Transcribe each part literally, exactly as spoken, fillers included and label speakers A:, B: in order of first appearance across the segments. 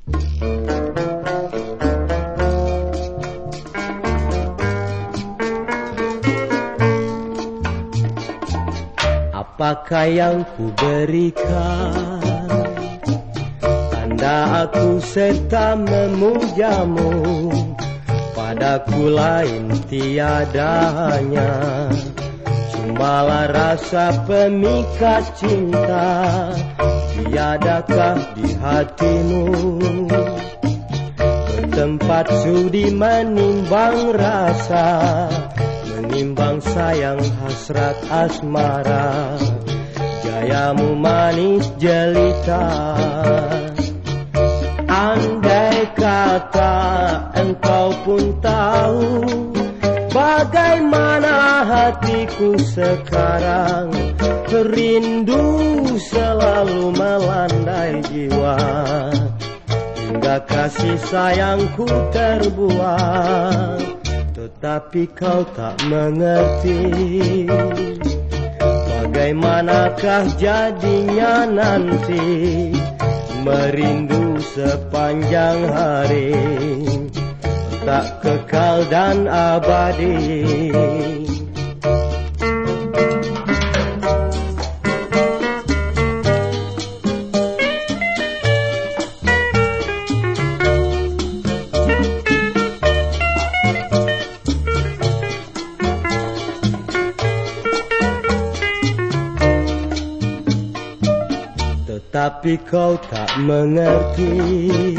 A: Apakah yang ku berikan, tanda aku serta memujamu, padaku lain tiadanya, cumalah rasa pemikat cinta, tiadakah di hatimu, bertempat sudi menimbang rasa, menimbang sayang hasrat asmara, gayamu manis jelita. Andai kata engkau pun tahu bagaimana hatiku sekarang, rindu selalu melandai jiwa, hingga kasih sayangku terbuang. Tetapi kau tak mengerti, bagaimanakah jadinya nanti, merindu sepanjang hari, tak kekal dan abadi. Tapi kau tak mengerti,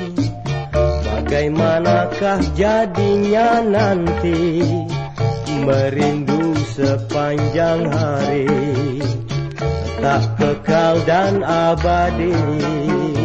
A: bagaimanakah jadinya nanti, merindu sepanjang hari, tak kekal dan abadi.